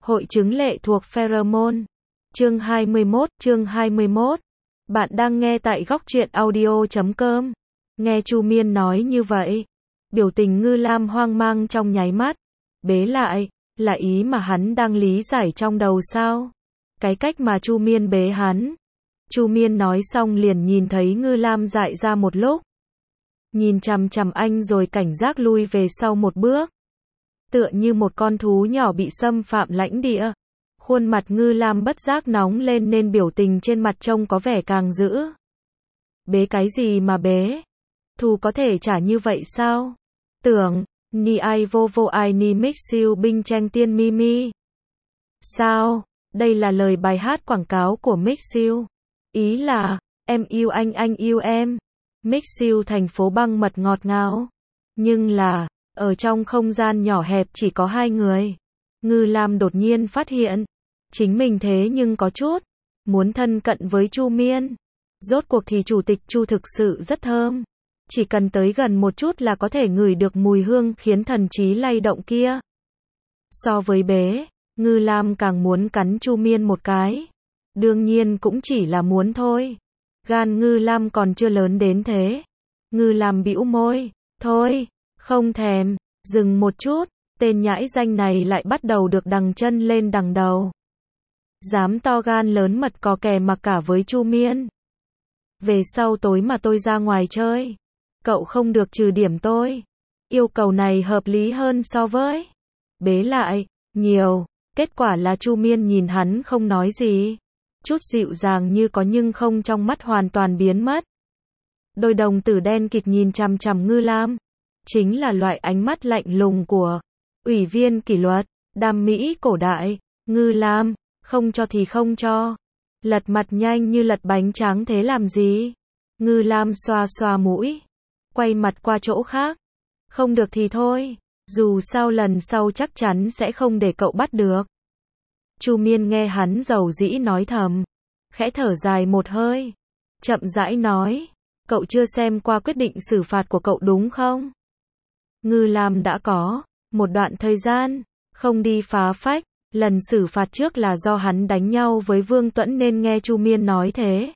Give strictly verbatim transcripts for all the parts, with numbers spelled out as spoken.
Hội chứng lệ thuộc pheromone. Chương hai mươi mốt, chương hai mươi mốt. Bạn đang nghe tại góc truyện audio chấm com. Nghe Chu Miên nói như vậy, biểu tình Ngư Lam hoang mang trong nháy mắt. Bế lại, là ý mà hắn đang lý giải trong đầu sao? Cái cách mà Chu Miên bế hắn. Chu Miên nói xong liền nhìn thấy Ngư Lam dại ra một lúc. Nhìn chằm chằm anh rồi cảnh giác lui về sau một bước. Tựa như một con thú nhỏ bị xâm phạm lãnh địa. Khuôn mặt Ngư Lam bất giác nóng lên nên biểu tình trên mặt trông có vẻ càng dữ. Bế cái gì mà bế? Thù có thể trả như vậy sao? Tưởng, ni ai vô vô ai ni mix siêu binh tranh tiên mi mi. Sao? Đây là lời bài hát quảng cáo của Mix Siêu. Ý là, em yêu anh anh yêu em. Mix Siêu thành phố băng mật ngọt ngào. Nhưng là, ở trong không gian nhỏ hẹp chỉ có hai người. Ngư Lam đột nhiên phát hiện, chính mình thế nhưng có chút muốn thân cận với Chu Miên. Rốt cuộc thì chủ tịch Chu thực sự rất thơm. Chỉ cần tới gần một chút là có thể ngửi được mùi hương khiến thần trí lay động kia. So với bế, Ngư Lam càng muốn cắn Chu Miên một cái. Đương nhiên cũng chỉ là muốn thôi. Gan Ngư Lam còn chưa lớn đến thế. Ngư Lam bĩu môi, thôi, không thèm, dừng một chút, tên nhãi danh này lại bắt đầu được đằng chân lên đằng đầu. Dám to gan lớn mật có kè mặc cả với Chu Miên. Về sau tối mà tôi ra ngoài chơi, cậu không được trừ điểm tôi. Yêu cầu này hợp lý hơn so với bế lại, nhiều. Kết quả là Chu Miên nhìn hắn không nói gì. Chút dịu dàng như có nhưng không trong mắt hoàn toàn biến mất. Đôi đồng tử đen kịt nhìn chằm chằm Ngư Lam. Chính là loại ánh mắt lạnh lùng của ủy viên kỷ luật, đam mỹ cổ đại. Ngư Lam, không cho thì không cho. Lật mặt nhanh như lật bánh tráng thế làm gì? Ngư Lam xoa xoa mũi, quay mặt qua chỗ khác. Không được thì thôi. Dù sao lần sau chắc chắn sẽ không để cậu bắt được. Chu Miên nghe hắn dầu dĩ nói thầm, khẽ thở dài một hơi, chậm rãi nói, cậu chưa xem qua quyết định xử phạt của cậu đúng không? Ngư Lam đã có một đoạn thời gian không đi phá phách, lần xử phạt trước là do hắn đánh nhau với Vương Tuẫn nên nghe Chu Miên nói thế.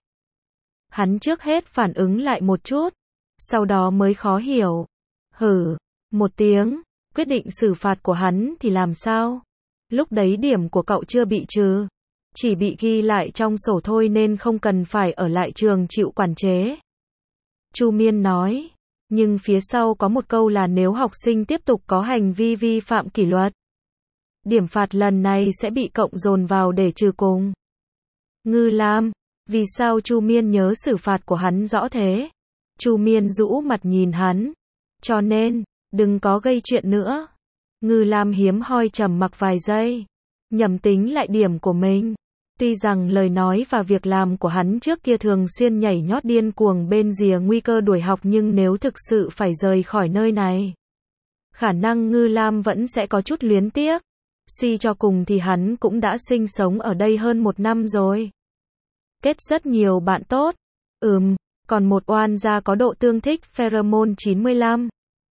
Hắn trước hết phản ứng lại một chút, sau đó mới khó hiểu. Hử, một tiếng. Quyết định xử phạt của hắn thì làm sao? Lúc đấy điểm của cậu chưa bị trừ, chỉ bị ghi lại trong sổ thôi nên không cần phải ở lại trường chịu quản chế. Chu Miên nói, nhưng phía sau có một câu là nếu học sinh tiếp tục có hành vi vi phạm kỷ luật, điểm phạt lần này sẽ bị cộng dồn vào để trừ cùng. Ngư Lam, vì sao Chu Miên nhớ xử phạt của hắn rõ thế? Chu Miên rũ mặt nhìn hắn, cho nên đừng có gây chuyện nữa. Ngư Lam hiếm hoi trầm mặc vài giây, nhẩm tính lại điểm của mình. Tuy rằng lời nói và việc làm của hắn trước kia thường xuyên nhảy nhót điên cuồng bên rìa nguy cơ đuổi học nhưng nếu thực sự phải rời khỏi nơi này, khả năng Ngư Lam vẫn sẽ có chút luyến tiếc. Suy cho cùng thì hắn cũng đã sinh sống ở đây hơn một năm rồi. Kết rất nhiều bạn tốt. Ừm, còn một oan gia có độ tương thích pheromone chín mươi lăm.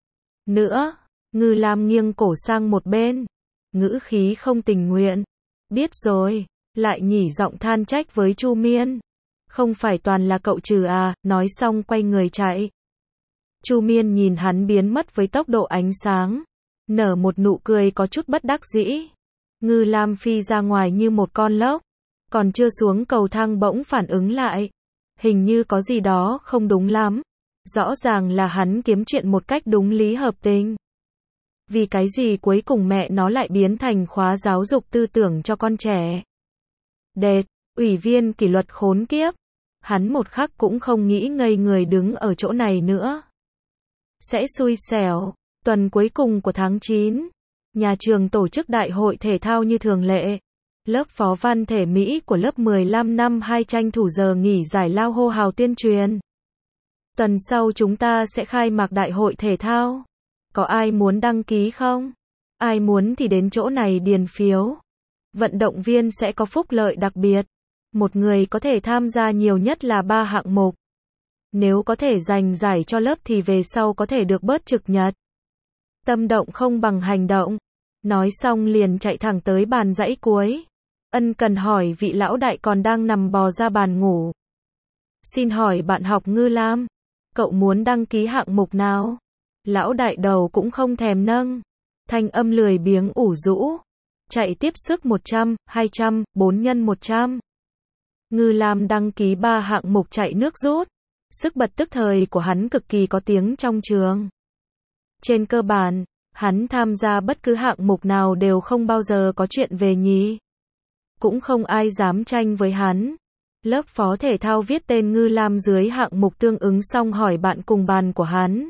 Nữa, Ngư Lam nghiêng cổ sang một bên, ngữ khí không tình nguyện. Biết rồi, lại nhỉ giọng than trách với Chu Miên. Không phải toàn là cậu trừ à, nói xong quay người chạy. Chu Miên nhìn hắn biến mất với tốc độ ánh sáng, nở một nụ cười có chút bất đắc dĩ. Ngư Lam phi ra ngoài như một con lốc, còn chưa xuống cầu thang bỗng phản ứng lại. Hình như có gì đó không đúng lắm. Rõ ràng là hắn kiếm chuyện một cách đúng lý hợp tình. Vì cái gì cuối cùng mẹ nó lại biến thành khóa giáo dục tư tưởng cho con trẻ? Đệt, ủy viên kỷ luật khốn kiếp. Hắn một khắc cũng không nghĩ ngây người đứng ở chỗ này nữa. Sẽ xui xẻo. Tuần cuối cùng của tháng chín, nhà trường tổ chức đại hội thể thao như thường lệ. Lớp phó văn thể Mỹ của lớp mười lăm năm hai tranh thủ giờ nghỉ giải lao hô hào tuyên truyền. Tuần sau chúng ta sẽ khai mạc đại hội thể thao. Có ai muốn đăng ký không? Ai muốn thì đến chỗ này điền phiếu. Vận động viên sẽ có phúc lợi đặc biệt. Một người có thể tham gia nhiều nhất là ba hạng mục. Nếu có thể giành giải cho lớp thì về sau có thể được bớt trực nhật. Tâm động không bằng hành động. Nói xong liền chạy thẳng tới bàn dãy cuối. Ân cần hỏi vị lão đại còn đang nằm bò ra bàn ngủ. Xin hỏi bạn học Ngư Lam, cậu muốn đăng ký hạng mục nào? Lão đại đầu cũng không thèm nâng. Thanh âm lười biếng ủ rũ. Chạy tiếp sức một trăm, hai trăm, bốn nhân một trăm. Ngư Lam đăng ký ba hạng mục chạy nước rút. Sức bật tức thời của hắn cực kỳ có tiếng trong trường. Trên cơ bản, hắn tham gia bất cứ hạng mục nào đều không bao giờ có chuyện về nhì. Cũng không ai dám tranh với hắn. Lớp phó thể thao viết tên Ngư Lam dưới hạng mục tương ứng xong hỏi bạn cùng bàn của hắn.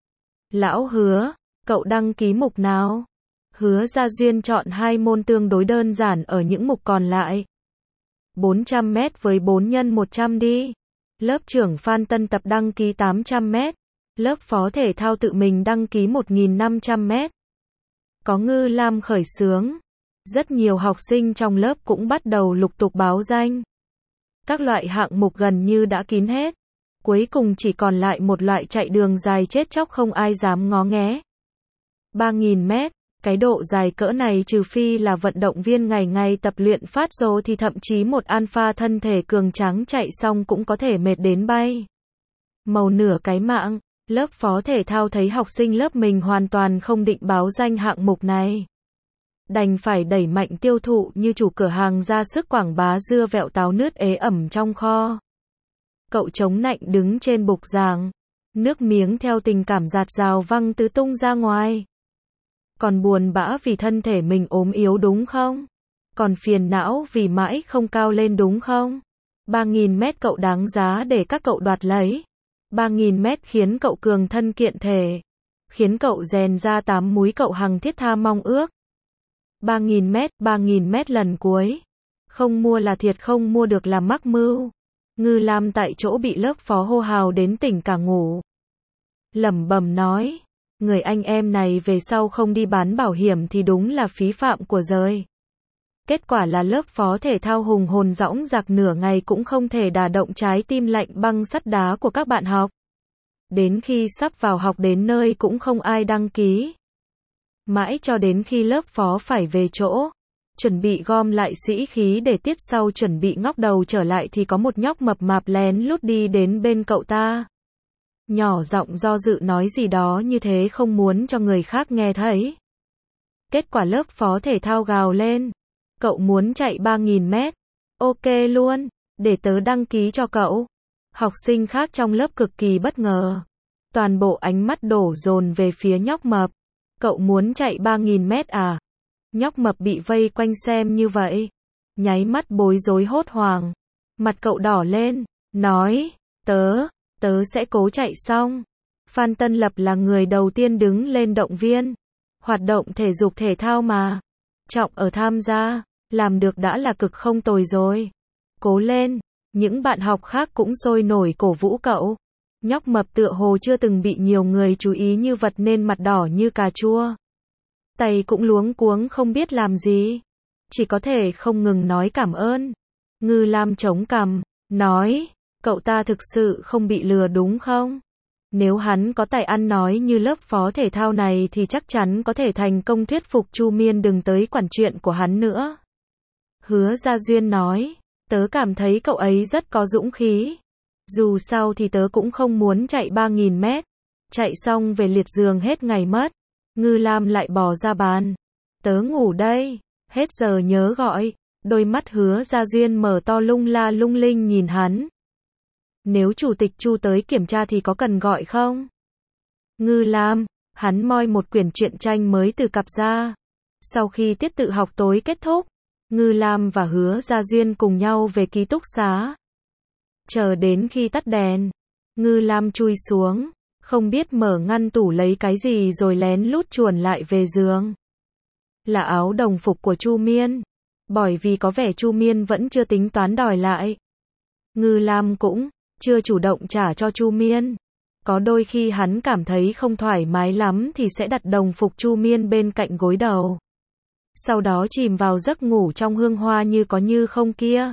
Lão Hứa, cậu đăng ký mục nào? Hứa Gia Duyên chọn hai môn tương đối đơn giản ở những mục còn lại. bốn trăm mét với bốn nhân một trăm đi. Lớp trưởng Phan Tân Tập đăng ký tám trăm mét. Lớp phó thể thao tự mình đăng ký một nghìn năm trăm mét. Có Ngư Lam khởi xướng. Rất nhiều học sinh trong lớp cũng bắt đầu lục tục báo danh. Các loại hạng mục gần như đã kín hết. Cuối cùng chỉ còn lại một loại chạy đường dài chết chóc không ai dám ngó nghé. ba nghìn mét, cái độ dài cỡ này trừ phi là vận động viên ngày ngày tập luyện phát rồ thì thậm chí một alpha thân thể cường tráng chạy xong cũng có thể mệt đến bay. Màu nửa cái mạng, lớp phó thể thao thấy học sinh lớp mình hoàn toàn không định báo danh hạng mục này. Đành phải đẩy mạnh tiêu thụ như chủ cửa hàng ra sức quảng bá dưa vẹo táo nước ế ẩm trong kho. Cậu chống nạnh đứng trên bục giảng. Nước miếng theo tình cảm dạt dào văng tứ tung ra ngoài. Còn buồn bã vì thân thể mình ốm yếu đúng không? Còn phiền não vì mãi không cao lên đúng không? ba nghìn mét cậu đáng giá để các cậu đoạt lấy. ba nghìn mét khiến cậu cường thân kiện thể. Khiến cậu rèn ra tám múi cậu hằng thiết tha mong ước. ba nghìn mét, ba nghìn mét lần cuối. Không mua là thiệt, không mua được là mắc mưu. Ngư Lam tại chỗ bị lớp phó hô hào đến tỉnh cả ngủ. Lẩm bẩm nói, người anh em này về sau không đi bán bảo hiểm thì đúng là phí phạm của đời. Kết quả là lớp phó thể thao hùng hồn dõng dạc nửa ngày cũng không thể đả động trái tim lạnh băng sắt đá của các bạn học. Đến khi sắp vào học đến nơi cũng không ai đăng ký. Mãi cho đến khi lớp phó phải về chỗ, chuẩn bị gom lại sĩ khí để tiết sau chuẩn bị ngóc đầu trở lại thì có một nhóc mập mạp lén lút đi đến bên cậu ta. Nhỏ giọng do dự nói gì đó như thế không muốn cho người khác nghe thấy. Kết quả lớp phó thể thao gào lên. Cậu muốn chạy ba nghìn mét. Ok luôn, để tớ đăng ký cho cậu. Học sinh khác trong lớp cực kỳ bất ngờ. Toàn bộ ánh mắt đổ dồn về phía nhóc mập. Cậu muốn chạy ba nghìn mét à? Nhóc mập bị vây quanh xem như vậy. Nháy mắt bối rối hốt hoảng. Mặt cậu đỏ lên, nói, tớ, tớ sẽ cố chạy xong. Phan Tân Lập là người đầu tiên đứng lên động viên. Hoạt động thể dục thể thao mà. Trọng ở tham gia, làm được đã là cực không tồi rồi. Cố lên, những bạn học khác cũng sôi nổi cổ vũ cậu. Nhóc mập tựa hồ chưa từng bị nhiều người chú ý như vật nên mặt đỏ như cà chua. Tay cũng luống cuống không biết làm gì. Chỉ có thể không ngừng nói cảm ơn. Ngư Lam chống cằm, nói, cậu ta thực sự không bị lừa đúng không? Nếu hắn có tài ăn nói như lớp phó thể thao này thì chắc chắn có thể thành công thuyết phục Chu Miên đừng tới quản chuyện của hắn nữa. Hứa Gia Duyên nói, tớ cảm thấy cậu ấy rất có dũng khí. Dù sao thì tớ cũng không muốn chạy ba nghìn mét. Chạy xong về liệt giường hết ngày mất. Ngư Lam lại bò ra bàn. Tớ ngủ đây, hết giờ nhớ gọi. Đôi mắt Hứa Gia Duyên mở to lung la lung linh nhìn hắn. Nếu chủ tịch Chu tới kiểm tra thì có cần gọi không? Ngư Lam, hắn moi một quyển truyện tranh mới từ cặp ra. Sau khi tiết tự học tối kết thúc, Ngư Lam và Hứa Gia Duyên cùng nhau về ký túc xá. Chờ đến khi tắt đèn, Ngư Lam chui xuống, không biết mở ngăn tủ lấy cái gì rồi lén lút chuồn lại về giường. Là áo đồng phục của Chu Miên. Bởi vì có vẻ Chu Miên vẫn chưa tính toán đòi lại. Ngư Lam cũng chưa chủ động trả cho Chu Miên. Có đôi khi hắn cảm thấy không thoải mái lắm thì sẽ đặt đồng phục Chu Miên bên cạnh gối đầu. Sau đó chìm vào giấc ngủ trong hương hoa như có như không kia.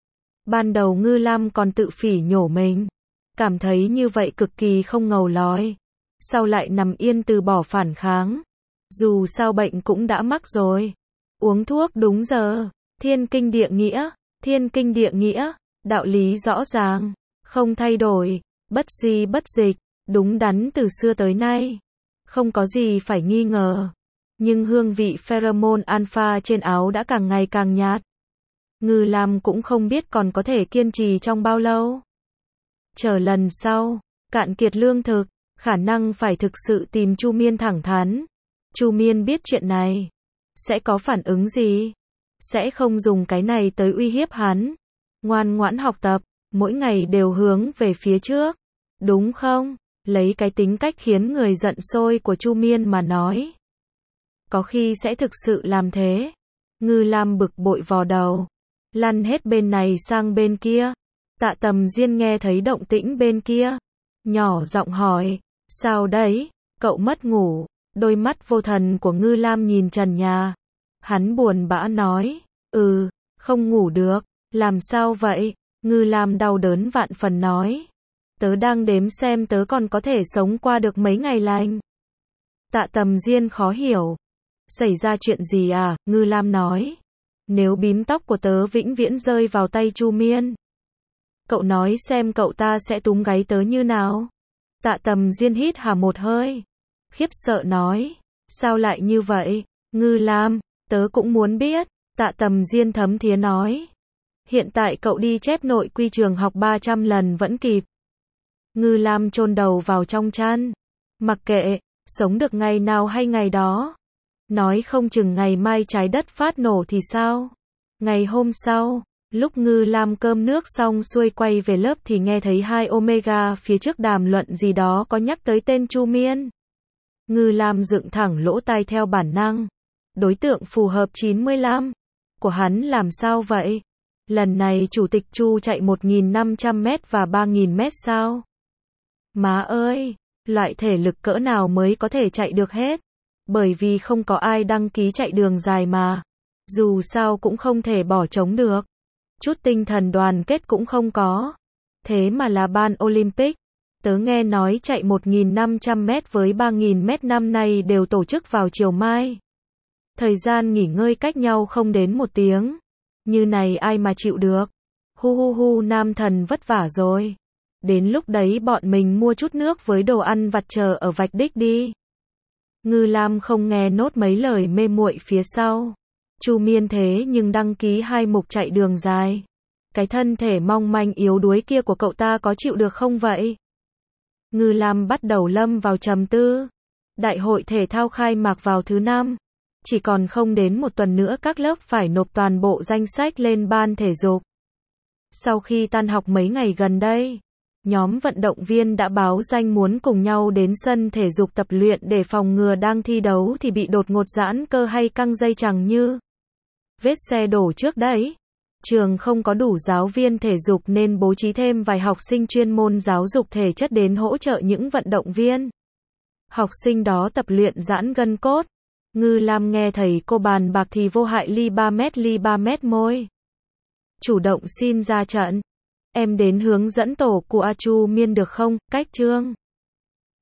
Ban đầu Ngư Lam còn tự phỉ nhổ mình. Cảm thấy như vậy cực kỳ không ngầu lói. Sau lại nằm yên từ bỏ phản kháng. Dù sao bệnh cũng đã mắc rồi. Uống thuốc đúng giờ. Thiên kinh địa nghĩa. Thiên kinh địa nghĩa. Đạo lý rõ ràng. Không thay đổi. Bất di bất dịch. Đúng đắn từ xưa tới nay. Không có gì phải nghi ngờ. Nhưng hương vị pheromone alpha trên áo đã càng ngày càng nhạt. Ngư Lam cũng không biết còn có thể kiên trì trong bao lâu. Chờ lần sau, cạn kiệt lương thực, khả năng phải thực sự tìm Chu Miên thẳng thắn. Chu Miên biết chuyện này, sẽ có phản ứng gì? Sẽ không dùng cái này tới uy hiếp hắn. Ngoan ngoãn học tập, mỗi ngày đều hướng về phía trước. Đúng không? Lấy cái tính cách khiến người giận sôi của Chu Miên mà nói. Có khi sẽ thực sự làm thế. Ngư Lam bực bội vò đầu. Lăn hết bên này sang bên kia. Tạ Tầm Diên nghe thấy động tĩnh bên kia. Nhỏ giọng hỏi. Sao đấy? Cậu mất ngủ. Đôi mắt vô thần của Ngư Lam nhìn trần nhà. Hắn buồn bã nói. Ừ, không ngủ được. Làm sao vậy? Ngư Lam đau đớn vạn phần nói. Tớ đang đếm xem tớ còn có thể sống qua được mấy ngày lành. Tạ Tầm Diên khó hiểu. Xảy ra chuyện gì à? Ngư Lam nói. Nếu bím tóc của tớ vĩnh viễn rơi vào tay Chu Miên, cậu nói xem cậu ta sẽ túm gáy tớ như nào? Tạ Tầm Diên hít hà một hơi. Khiếp sợ nói. Sao lại như vậy? Ngư Lam, tớ cũng muốn biết. Tạ Tầm Diên thấm thía nói. Hiện tại cậu đi chép nội quy trường học ba trăm lần vẫn kịp. Ngư Lam chôn đầu vào trong chăn. Mặc kệ, sống được ngày nào hay ngày đó. Nói không chừng ngày mai trái đất phát nổ thì sao? Ngày hôm sau, lúc Ngư Lam cơm nước xong xuôi quay về lớp thì nghe thấy hai Omega phía trước đàm luận gì đó có nhắc tới tên Chu Miên. Ngư Lam dựng thẳng lỗ tai theo bản năng. Đối tượng phù hợp chín mươi lăm của hắn làm sao vậy? Lần này chủ tịch Chu chạy một nghìn năm trăm mét và ba nghìn mét sao? Má ơi, loại thể lực cỡ nào mới có thể chạy được hết? Bởi vì không có ai đăng ký chạy đường dài mà. Dù sao cũng không thể bỏ trống được. Chút tinh thần đoàn kết cũng không có. Thế mà là ban Olympic. Tớ nghe nói chạy một nghìn năm trăm mét với ba nghìn mét năm nay đều tổ chức vào chiều mai. Thời gian nghỉ ngơi cách nhau không đến một tiếng. Như này ai mà chịu được. Hu hu hu, nam thần vất vả rồi. Đến lúc đấy bọn mình mua chút nước với đồ ăn vặt chờ ở vạch đích đi. Ngư Lam không nghe nốt mấy lời mê muội phía sau. Chu Miên thế nhưng đăng ký hai mục chạy đường dài. Cái thân thể mong manh yếu đuối kia của cậu ta có chịu được không vậy? Ngư Lam bắt đầu lâm vào trầm tư. Đại hội thể thao khai mạc vào thứ năm. Chỉ còn không đến một tuần nữa các lớp phải nộp toàn bộ danh sách lên ban thể dục. Sau khi tan học mấy ngày gần đây, nhóm vận động viên đã báo danh muốn cùng nhau đến sân thể dục tập luyện để phòng ngừa đang thi đấu thì bị đột ngột giãn cơ hay căng dây chằng như vết xe đổ trước đấy. Trường không có đủ giáo viên thể dục nên bố trí thêm vài học sinh chuyên môn giáo dục thể chất đến hỗ trợ những vận động viên. Học sinh đó tập luyện giãn gân cốt. Ngư Lam nghe thầy cô bàn bạc thì vô hại ly ba mét ly ba mét môi. Chủ động xin ra trận. Em đến hướng dẫn tổ của A Chu Miên được không? Cách chương